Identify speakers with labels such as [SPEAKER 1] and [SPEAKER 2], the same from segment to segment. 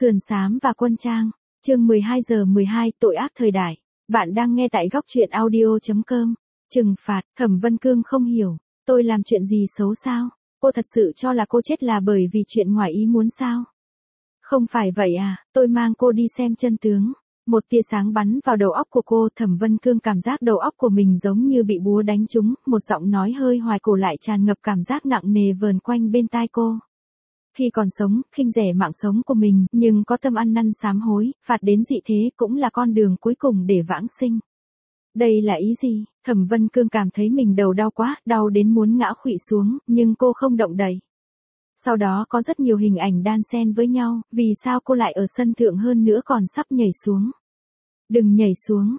[SPEAKER 1] Sườn xám và quân trang. Chương 12 giờ 12 tội ác thời đại. Bạn đang nghe tại góc truyện audio.com. Trừng phạt. Thẩm Vân Cương không hiểu. Tôi làm chuyện gì xấu sao? Cô thật sự cho là cô chết là bởi vì chuyện ngoài ý muốn sao? Không phải vậy à, tôi mang cô đi xem chân tướng. Một tia sáng bắn vào đầu óc của cô. Thẩm Vân Cương cảm giác đầu óc của mình giống như bị búa đánh trúng. Một giọng nói hơi hoài cổ lại tràn ngập cảm giác nặng nề vờn quanh bên tai cô. Khi còn sống, khinh rẻ mạng sống của mình, nhưng có tâm ăn năn sám hối, phạt đến dị thế cũng là con đường cuối cùng để vãng sinh. Đây là ý gì? Thẩm Vân Cương cảm thấy mình đầu đau quá, đau đến muốn ngã khuỵu xuống, nhưng cô không động đậy. Sau đó có rất nhiều hình ảnh đan xen với nhau, vì sao cô lại ở sân thượng hơn nữa còn sắp nhảy xuống. Đừng nhảy xuống,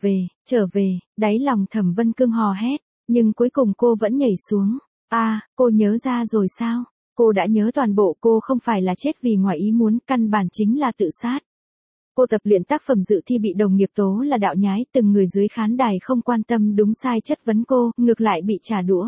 [SPEAKER 1] trở về, đáy lòng Thẩm Vân Cương hò hét, nhưng cuối cùng cô vẫn nhảy xuống. Cô nhớ ra rồi sao? Cô đã nhớ toàn bộ, cô không phải là chết vì ngoài ý muốn, căn bản chính là tự sát. Cô tập luyện tác phẩm dự thi bị đồng nghiệp tố là đạo nhái, từng người dưới khán đài không quan tâm đúng sai chất vấn cô, ngược lại bị trả đũa.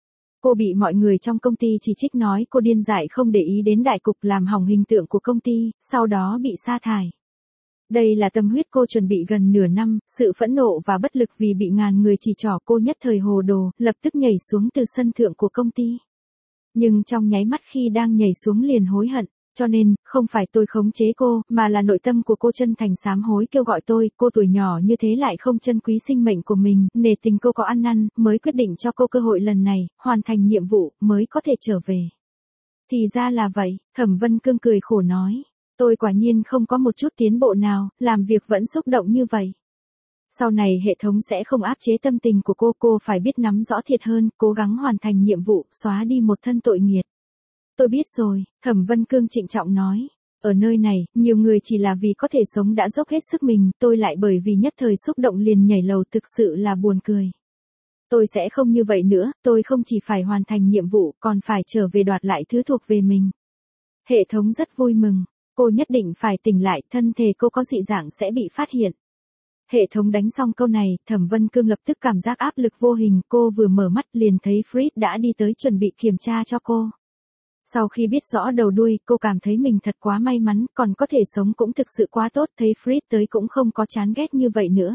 [SPEAKER 1] Cô bị mọi người trong công ty chỉ trích nói cô điên dại không để ý đến đại cục làm hỏng hình tượng của công ty, sau đó bị sa thải. Đây là tâm huyết cô chuẩn bị gần nửa năm, sự phẫn nộ và bất lực vì bị ngàn người chỉ trỏ cô nhất thời hồ đồ, lập tức nhảy xuống từ sân thượng của công ty. Nhưng trong nháy mắt khi đang nhảy xuống liền hối hận, cho nên, không phải tôi khống chế cô, mà là nội tâm của cô chân thành sám hối kêu gọi tôi, cô tuổi nhỏ như thế lại không trân quý sinh mệnh của mình, nể tình cô có ăn năn, mới quyết định cho cô cơ hội lần này, hoàn thành nhiệm vụ, mới có thể trở về. Thì ra là vậy, Thẩm Vân Cương cười khổ nói, tôi quả nhiên không có một chút tiến bộ nào, làm việc vẫn xúc động như vậy. Sau này hệ thống sẽ không áp chế tâm tình của cô phải biết nắm rõ thiệt hơn, cố gắng hoàn thành nhiệm vụ, xóa đi một thân tội nghiệt. Tôi biết rồi, Thẩm Vân Cương trịnh trọng nói. Ở nơi này, nhiều người chỉ là vì có thể sống đã dốc hết sức mình, tôi lại bởi vì nhất thời xúc động liền nhảy lầu, thực sự là buồn cười. Tôi sẽ không như vậy nữa, tôi không chỉ phải hoàn thành nhiệm vụ, còn phải trở về đoạt lại thứ thuộc về mình. Hệ thống rất vui mừng, cô nhất định phải tỉnh lại, thân thể cô có dị dạng sẽ bị phát hiện. Hệ thống đánh xong câu này, Thẩm Vân Cương lập tức cảm giác áp lực vô hình, cô vừa mở mắt liền thấy Fritz đã đi tới chuẩn bị kiểm tra cho cô. Sau khi biết rõ đầu đuôi, cô cảm thấy mình thật quá may mắn, còn có thể sống cũng thực sự quá tốt, thấy Fritz tới cũng không có chán ghét như vậy nữa.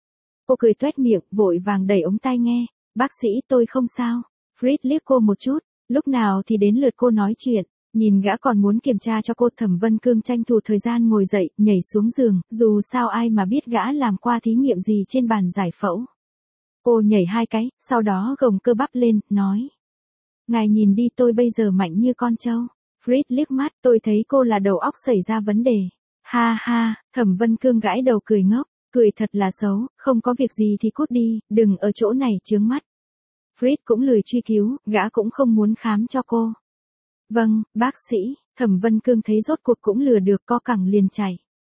[SPEAKER 1] Cô cười toét miệng, vội vàng đẩy ống tai nghe, bác sĩ tôi không sao. Fritz liếc cô một chút, lúc nào thì đến lượt cô nói chuyện. Nhìn gã còn muốn kiểm tra cho cô, Thẩm Vân Cương tranh thủ thời gian ngồi dậy, nhảy xuống giường, dù sao ai mà biết gã làm qua thí nghiệm gì trên bàn giải phẫu. Cô nhảy 2 cái, sau đó gồng cơ bắp lên, nói. Ngài nhìn đi, tôi bây giờ mạnh như con trâu. Fritz liếc mắt, tôi thấy cô là đầu óc xảy ra vấn đề. Ha ha, Thẩm Vân Cương gãi đầu cười ngốc, cười thật là xấu, không có việc gì thì cút đi, đừng ở chỗ này chướng mắt. Fritz cũng lười truy cứu, gã cũng không muốn khám cho cô. Vâng, bác sĩ, Thẩm Vân Cương thấy rốt cuộc cũng lừa được, co cẳng liền chạy.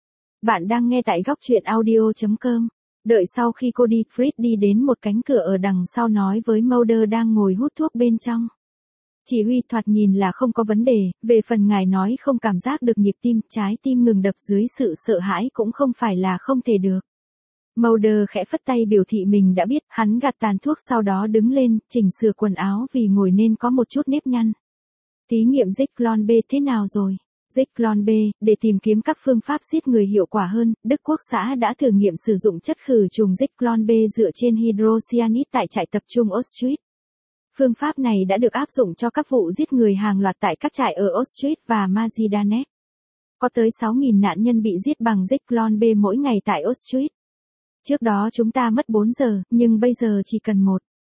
[SPEAKER 1] Bạn đang nghe tại góc truyện audio.com. Đợi sau khi cô đi, Fritz đi đến một cánh cửa ở đằng sau nói với Mulder đang ngồi hút thuốc bên trong. Chỉ huy thoạt nhìn là không có vấn đề, về phần ngài nói không cảm giác được nhịp tim, trái tim ngừng đập dưới sự sợ hãi cũng không phải là không thể được. Mulder khẽ phất tay biểu thị mình đã biết, hắn gạt tàn thuốc sau đó đứng lên, chỉnh sửa quần áo vì ngồi nên có một chút nếp nhăn. Thí nghiệm Zyklon B thế nào rồi? Zyklon B, để tìm kiếm các phương pháp giết người hiệu quả hơn, Đức Quốc xã đã thử nghiệm sử dụng chất khử trùng Zyklon B dựa trên hydrocyanide tại trại tập trung Auschwitz. Phương pháp này đã được áp dụng cho các vụ giết người hàng loạt tại các trại ở Auschwitz và Majdanek. Có tới 6.000 nạn nhân bị giết bằng Zyklon B mỗi ngày tại Auschwitz. Trước đó chúng ta mất 4 giờ, nhưng bây giờ chỉ cần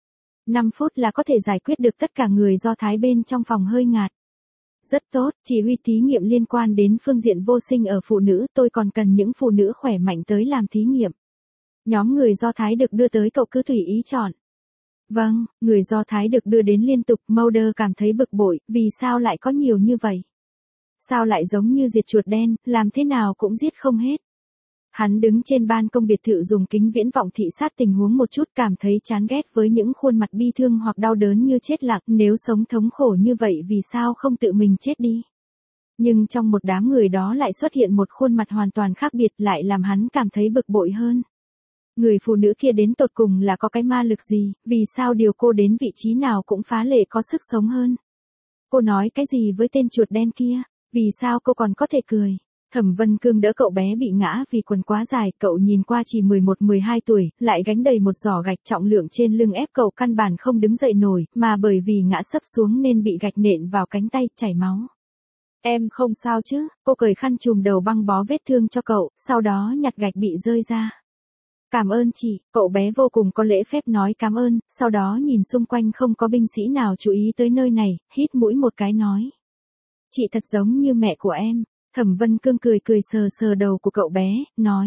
[SPEAKER 1] 5 phút là có thể giải quyết được tất cả người Do Thái bên trong phòng hơi ngạt. Rất tốt, chỉ huy thí nghiệm liên quan đến phương diện vô sinh ở phụ nữ, tôi còn cần những phụ nữ khỏe mạnh tới làm thí nghiệm. Nhóm người Do Thái được đưa tới, cậu cứ tùy ý chọn. Vâng, người Do Thái được đưa đến liên tục, Mulder cảm thấy bực bội, vì sao lại có nhiều như vậy? Sao lại giống như diệt chuột đen, làm thế nào cũng giết không hết? Hắn đứng trên ban công biệt thự dùng kính viễn vọng thị sát tình huống một chút, cảm thấy chán ghét với những khuôn mặt bi thương hoặc đau đớn như chết lặng, nếu sống thống khổ như vậy vì sao không tự mình chết đi? Nhưng trong một đám người đó lại xuất hiện một khuôn mặt hoàn toàn khác biệt, lại làm hắn cảm thấy bực bội hơn. Người phụ nữ kia đến tột cùng là có cái ma lực gì, vì sao điều cô đến vị trí nào cũng phá lệ có sức sống hơn? Cô nói cái gì với tên chuột đen kia, vì sao cô còn có thể cười? Thẩm Vân Cương đỡ cậu bé bị ngã vì quần quá dài, cậu nhìn qua chỉ 11-12 tuổi, lại gánh đầy một giỏ gạch, trọng lượng trên lưng ép cậu căn bản không đứng dậy nổi, mà bởi vì ngã sấp xuống nên bị gạch nện vào cánh tay, chảy máu. Em không sao chứ? Cô cởi khăn trùm đầu băng bó vết thương cho cậu, sau đó nhặt gạch bị rơi ra. Cảm ơn chị, cậu bé vô cùng có lễ phép nói cảm ơn, sau đó nhìn xung quanh không có binh sĩ nào chú ý tới nơi này, hít mũi một cái nói. Chị thật giống như mẹ của em. Thẩm Vân Cương cười cười sờ sờ đầu của cậu bé, nói.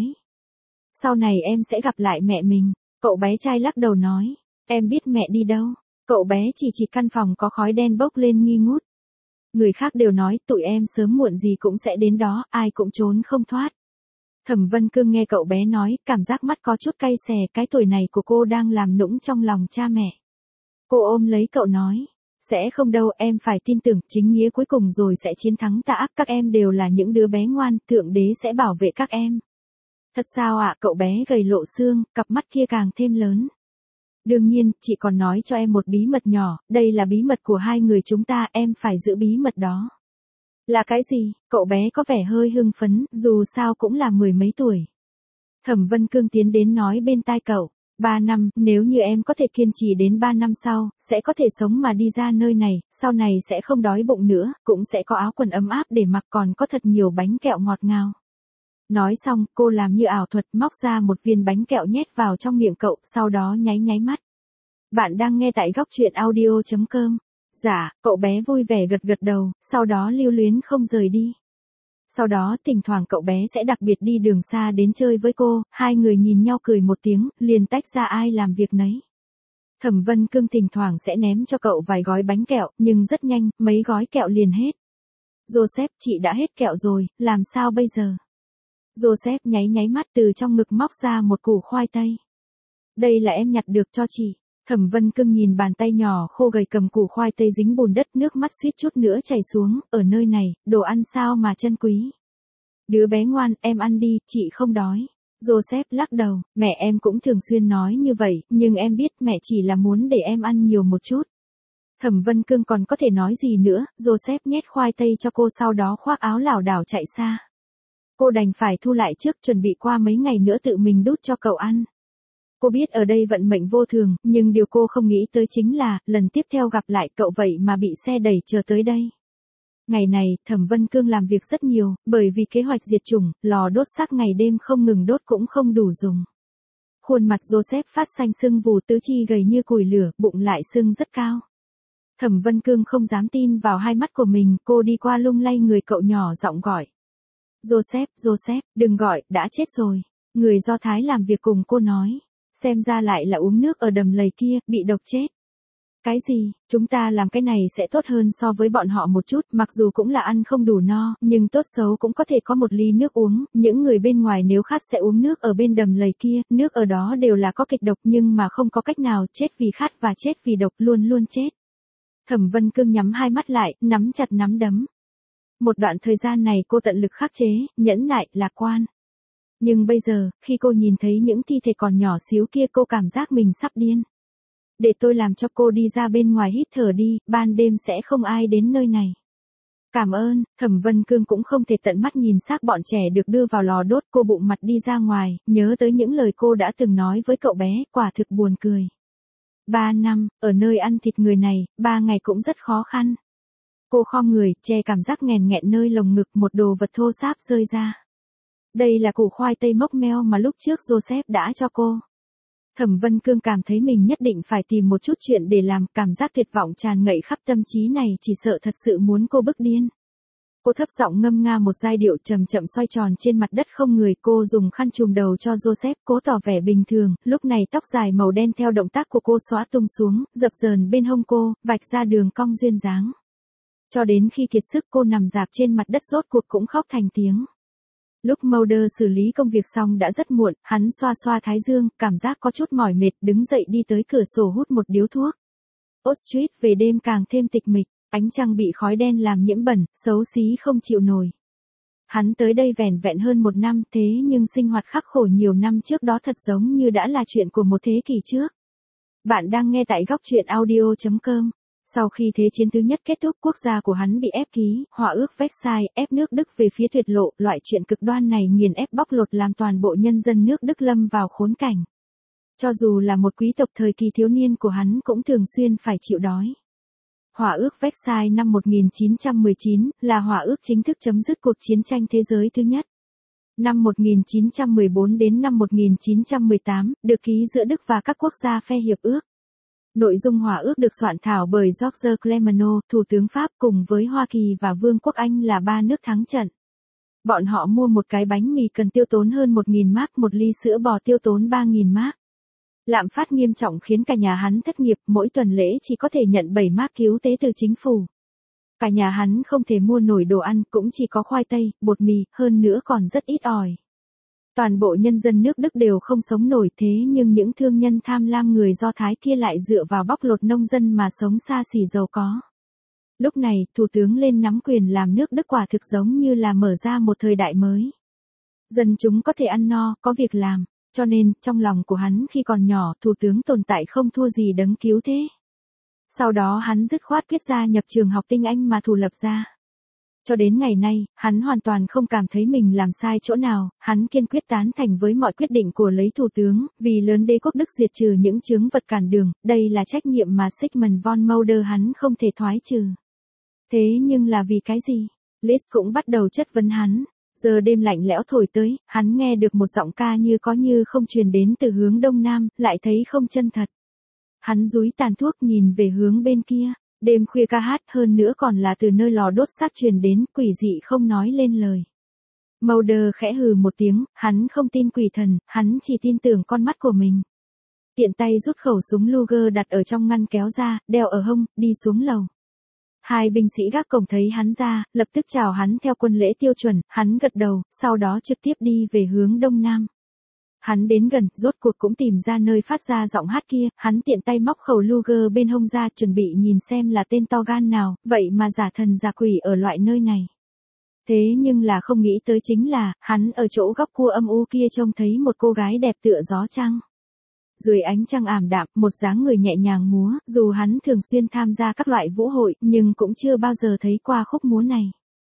[SPEAKER 1] Sau này em sẽ gặp lại mẹ mình. Cậu bé trai lắc đầu nói. Em biết mẹ đi đâu. Cậu bé chỉ căn phòng có khói đen bốc lên nghi ngút. Người khác đều nói tụi em sớm muộn gì cũng sẽ đến đó, ai cũng trốn không thoát. Thẩm Vân Cương nghe cậu bé nói, cảm giác mắt có chút cay xè, cái tuổi này của cô đang làm nũng trong lòng cha mẹ. Cô ôm lấy cậu nói. Sẽ không đâu, em phải tin tưởng, chính nghĩa cuối cùng rồi sẽ chiến thắng tà ác, các em đều là những đứa bé ngoan, Thượng Đế sẽ bảo vệ các em. Thật sao ạ? Cậu bé gầy lộ xương, cặp mắt kia càng thêm lớn. Đương nhiên, chị còn nói cho em một bí mật nhỏ, đây là bí mật của hai người chúng ta, em phải giữ bí mật đó. Là cái gì? Cậu bé có vẻ hơi hưng phấn, dù sao cũng là 10 mấy tuổi. Thẩm Vân Cương tiến đến nói bên tai cậu. 3 năm, nếu như em có thể kiên trì đến 3 năm sau, sẽ có thể sống mà đi ra nơi này, sau này sẽ không đói bụng nữa, cũng sẽ có áo quần ấm áp để mặc, còn có thật nhiều bánh kẹo ngọt ngào. Nói xong, cô làm như ảo thuật móc ra một viên bánh kẹo nhét vào trong miệng cậu, sau đó nháy nháy mắt. Bạn đang nghe tại góc truyện audio.com. Dạ, cậu bé vui vẻ gật gật đầu, sau đó lưu luyến không rời đi. Sau đó thỉnh thoảng cậu bé sẽ đặc biệt đi đường xa đến chơi với cô, hai người nhìn nhau cười một tiếng, liền tách ra ai làm việc nấy. Thẩm Vân Cương thỉnh thoảng sẽ ném cho cậu vài gói bánh kẹo, nhưng rất nhanh, mấy gói kẹo liền hết. Joseph, chị đã hết kẹo rồi, làm sao bây giờ? Joseph nháy nháy mắt từ trong ngực móc ra một củ khoai tây. Đây là em nhặt được cho chị. Thẩm Vân Cương nhìn bàn tay nhỏ khô gầy cầm củ khoai tây dính bùn đất, nước mắt suýt chút nữa chảy xuống, ở nơi này, đồ ăn sao mà chân quý. Đứa bé ngoan, em ăn đi, chị không đói. Joseph lắc đầu, mẹ em cũng thường xuyên nói như vậy, nhưng em biết mẹ chỉ là muốn để em ăn nhiều một chút. Thẩm Vân Cương còn có thể nói gì nữa, Joseph nhét khoai tây cho cô sau đó khoác áo lảo đảo chạy xa. Cô đành phải thu lại trước, chuẩn bị qua mấy ngày nữa tự mình đút cho cậu ăn. Cô biết ở đây vận mệnh vô thường, nhưng điều cô không nghĩ tới chính là, lần tiếp theo gặp lại cậu vậy mà bị xe đẩy chờ tới đây. Ngày này, Thẩm Vân Cương làm việc rất nhiều, bởi vì kế hoạch diệt chủng, lò đốt xác ngày đêm không ngừng đốt cũng không đủ dùng. Khuôn mặt Joseph phát xanh sưng vù, tứ chi gầy như củi lửa, bụng lại sưng rất cao. Thẩm Vân Cương không dám tin vào hai mắt của mình, cô đi qua lung lay người cậu nhỏ giọng gọi. Joseph, Joseph, đừng gọi, đã chết rồi. Người Do Thái làm việc cùng cô nói. Xem ra lại là uống nước ở đầm lầy kia, bị độc chết. Cái gì, chúng ta làm cái này sẽ tốt hơn so với bọn họ một chút, mặc dù cũng là ăn không đủ no, nhưng tốt xấu cũng có thể có một ly nước uống, những người bên ngoài nếu khát sẽ uống nước ở bên đầm lầy kia, nước ở đó đều là có kịch độc nhưng mà không có cách nào, chết vì khát và chết vì độc luôn luôn chết. Thẩm Vân Cương nhắm hai mắt lại, nắm chặt nắm đấm. Một đoạn thời gian này cô tận lực khắc chế, nhẫn nại, lạc quan. Nhưng bây giờ, khi cô nhìn thấy những thi thể còn nhỏ xíu kia cô cảm giác mình sắp điên. Để tôi làm cho cô đi ra bên ngoài hít thở đi, ban đêm sẽ không ai đến nơi này. Cảm ơn, Thẩm Vân Cương cũng không thể tận mắt nhìn xác bọn trẻ được đưa vào lò đốt, cô bụng mặt đi ra ngoài, nhớ tới những lời cô đã từng nói với cậu bé, quả thực buồn cười. 3 năm, ở nơi ăn thịt người này, 3 ngày cũng rất khó khăn. Cô khom người, che cảm giác nghèn nghẹn nơi lồng ngực, một đồ vật thô ráp rơi ra. Đây là củ khoai tây mốc meo mà lúc trước Joseph đã cho cô. Thẩm Vân Cương cảm thấy mình nhất định phải tìm một chút chuyện để làm, cảm giác tuyệt vọng tràn ngậy khắp tâm trí này chỉ sợ thật sự muốn cô bức điên. Cô thấp giọng ngâm nga một giai điệu chậm chậm xoay tròn trên mặt đất không người, cô dùng khăn trùm đầu cho Joseph cố tỏ vẻ bình thường, lúc này tóc dài màu đen theo động tác của cô xõa tung xuống, dập dờn bên hông cô, vạch ra đường cong duyên dáng. Cho đến khi kiệt sức cô nằm rạp trên mặt đất rốt cuộc cũng khóc thành tiếng. Lúc Mulder xử lý công việc xong đã rất muộn, hắn xoa xoa thái dương, cảm giác có chút mỏi mệt, đứng dậy đi tới cửa sổ hút một điếu thuốc. Old Street về đêm càng thêm tịch mịch, ánh trăng bị khói đen làm nhiễm bẩn, xấu xí không chịu nổi. Hắn tới đây vẻn vẹn hơn 1 năm, thế nhưng sinh hoạt khắc khổ nhiều năm trước đó thật giống như đã là chuyện của một thế kỷ trước. Bạn đang nghe tại góc truyện audio.com. Sau khi Thế chiến thứ nhất kết thúc, quốc gia của hắn bị ép ký Hòa ước Versailles, ép nước Đức về phía tuyệt lộ, loại chuyện cực đoan này nghiền ép bóc lột làm toàn bộ nhân dân nước Đức lâm vào khốn cảnh. Cho dù là một quý tộc thời kỳ thiếu niên của hắn cũng thường xuyên phải chịu đói. Hòa ước Versailles năm 1919 là hòa ước chính thức chấm dứt cuộc chiến tranh thế giới thứ nhất. Năm 1914 đến năm 1918, được ký giữa Đức và các quốc gia phe hiệp ước. Nội dung hòa ước được soạn thảo bởi Georges Clemenceau, thủ tướng Pháp, cùng với Hoa Kỳ và Vương quốc Anh là ba nước thắng trận. Bọn họ mua một cái bánh mì cần tiêu tốn hơn 1.000 mark, một ly sữa bò tiêu tốn 3.000 mark. Lạm phát nghiêm trọng khiến cả nhà hắn thất nghiệp, mỗi tuần lễ chỉ có thể nhận 7 mark cứu tế từ chính phủ. Cả nhà hắn không thể mua nổi đồ ăn, cũng chỉ có khoai tây, bột mì, hơn nữa còn rất ít ỏi. Toàn bộ nhân dân nước Đức đều không sống nổi, thế nhưng những thương nhân tham lam người Do Thái kia lại dựa vào bóc lột nông dân mà sống xa xỉ giàu có. Lúc này, thủ tướng lên nắm quyền làm nước Đức quả thực giống như là mở ra một thời đại mới. Dân chúng có thể ăn no, có việc làm, cho nên, trong lòng của hắn khi còn nhỏ, thủ tướng tồn tại không thua gì đấng cứu thế. Sau đó hắn dứt khoát quyết gia nhập trường học tinh Anh mà thủ lập ra. Cho đến ngày nay, hắn hoàn toàn không cảm thấy mình làm sai chỗ nào, hắn kiên quyết tán thành với mọi quyết định của lấy thủ tướng, vì lớn đế quốc Đức diệt trừ những chướng vật cản đường, đây là trách nhiệm mà Sigmund von Molder hắn không thể thoái trừ. Thế nhưng là vì cái gì? Liszt cũng bắt đầu chất vấn hắn. Giờ đêm lạnh lẽo thổi tới, hắn nghe được một giọng ca như có như không truyền đến từ hướng đông nam, lại thấy không chân thật. Hắn dúi tàn thuốc nhìn về hướng bên kia, đêm khuya ca hát, hơn nữa còn là từ nơi lò đốt xác truyền đến, quỷ dị không nói lên lời. Mulder khẽ hừ một tiếng, hắn không tin quỷ thần, hắn chỉ tin tưởng con mắt của mình. Tiện tay rút khẩu súng Luger đặt ở trong ngăn kéo ra, đeo ở hông, đi xuống lầu. Hai binh sĩ gác cổng thấy hắn ra, lập tức chào hắn theo quân lễ tiêu chuẩn, hắn gật đầu, sau đó trực tiếp đi về hướng đông nam. Hắn đến gần, rốt cuộc cũng tìm ra nơi phát ra giọng hát kia, hắn tiện tay móc khẩu Luger bên hông ra, chuẩn bị nhìn xem là tên to gan nào, vậy mà giả thần giả quỷ ở loại nơi này. Thế nhưng là không nghĩ tới chính là, hắn ở chỗ góc cua âm u kia trông thấy một cô gái đẹp tựa gió trăng. Dưới ánh trăng ảm đạm, một dáng người nhẹ nhàng múa, dù hắn thường xuyên tham gia các loại vũ hội, nhưng cũng chưa bao giờ thấy qua khúc múa này.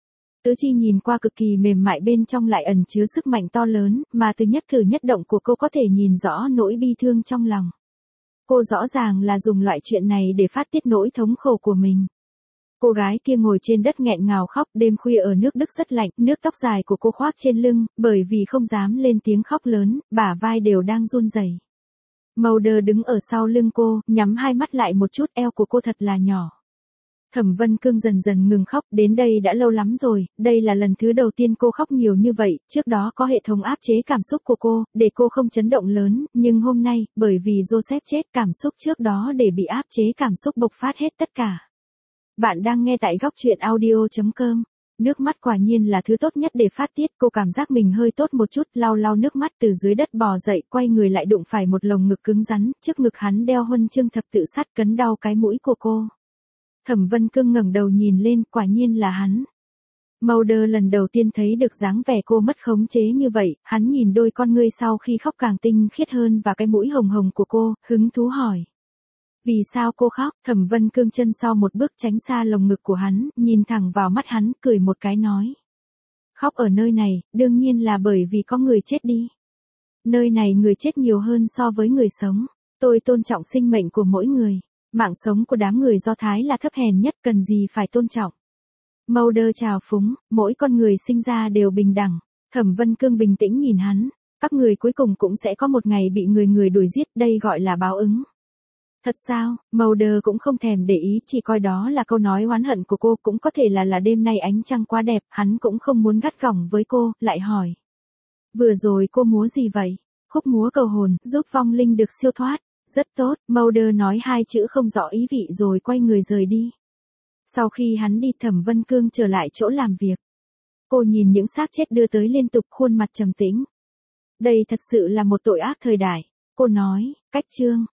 [SPEAKER 1] Tứ chi nhìn qua cực kỳ mềm mại, bên trong lại ẩn chứa sức mạnh to lớn, mà từ nhất cử nhất động của cô có thể nhìn rõ nỗi bi thương trong lòng. Cô rõ ràng là dùng loại chuyện này để phát tiết nỗi thống khổ của mình. Cô gái kia ngồi trên đất nghẹn ngào khóc, đêm khuya ở nước Đức rất lạnh, nước tóc dài của cô khoác trên lưng, bởi vì không dám lên tiếng khóc lớn, bả vai đều đang run rẩy. Mulder đứng ở sau lưng cô, nhắm hai mắt lại một chút, eo của cô thật là nhỏ. Thẩm Vân Cương dần dần ngừng khóc, đến đây đã lâu lắm rồi, đây là lần thứ đầu tiên cô khóc nhiều như vậy, trước đó có hệ thống áp chế cảm xúc của cô, để cô không chấn động lớn, nhưng hôm nay, bởi vì Joseph chết, cảm xúc trước đó để bị áp chế cảm xúc bộc phát hết tất cả. Bạn đang nghe tại góc truyện audio.com. Nước mắt quả nhiên là thứ tốt nhất để phát tiết, cô cảm giác mình hơi tốt một chút, lau lau nước mắt từ dưới đất bò dậy, quay người lại đụng phải một lồng ngực cứng rắn, trước ngực hắn đeo huân chương thập tự sắt, cấn đau cái mũi của cô. Thẩm Vân Cương ngẩng đầu nhìn lên, quả nhiên là hắn. Mulder lần đầu tiên thấy được dáng vẻ cô mất khống chế như vậy, hắn nhìn đôi con ngươi sau khi khóc càng tinh khiết hơn và cái mũi hồng hồng của cô, hứng thú hỏi. Vì sao cô khóc? Thẩm Vân Cương chân sau một bước tránh xa lồng ngực của hắn, nhìn thẳng vào mắt hắn, cười một cái nói. Khóc ở nơi này, đương nhiên là bởi vì có người chết đi. Nơi này người chết nhiều hơn so với người sống. Tôi tôn trọng sinh mệnh của mỗi người. Mạng sống của đám người Do Thái là thấp hèn nhất, cần gì phải tôn trọng. Mulder chào phúng, mỗi con người sinh ra đều bình đẳng. Thẩm Vân Cương bình tĩnh nhìn hắn. Các người cuối cùng cũng sẽ có một ngày bị người đuổi giết, đây gọi là báo ứng. Thật sao? Mulder cũng không thèm để ý, chỉ coi đó là câu nói oán hận của cô, cũng có thể là đêm nay ánh trăng quá đẹp, hắn cũng không muốn gắt gỏng với cô, lại hỏi. Vừa rồi cô múa gì vậy? Khúc múa cầu hồn, giúp vong linh được siêu thoát. Rất tốt, Mulder nói hai chữ không rõ ý vị rồi quay người rời đi. Sau khi hắn đi, Thẩm Vân Cương trở lại chỗ làm việc. Cô nhìn những xác chết đưa tới liên tục, khuôn mặt trầm tĩnh. Đây thật sự là một tội ác thời đại. Cô nói, cách chương.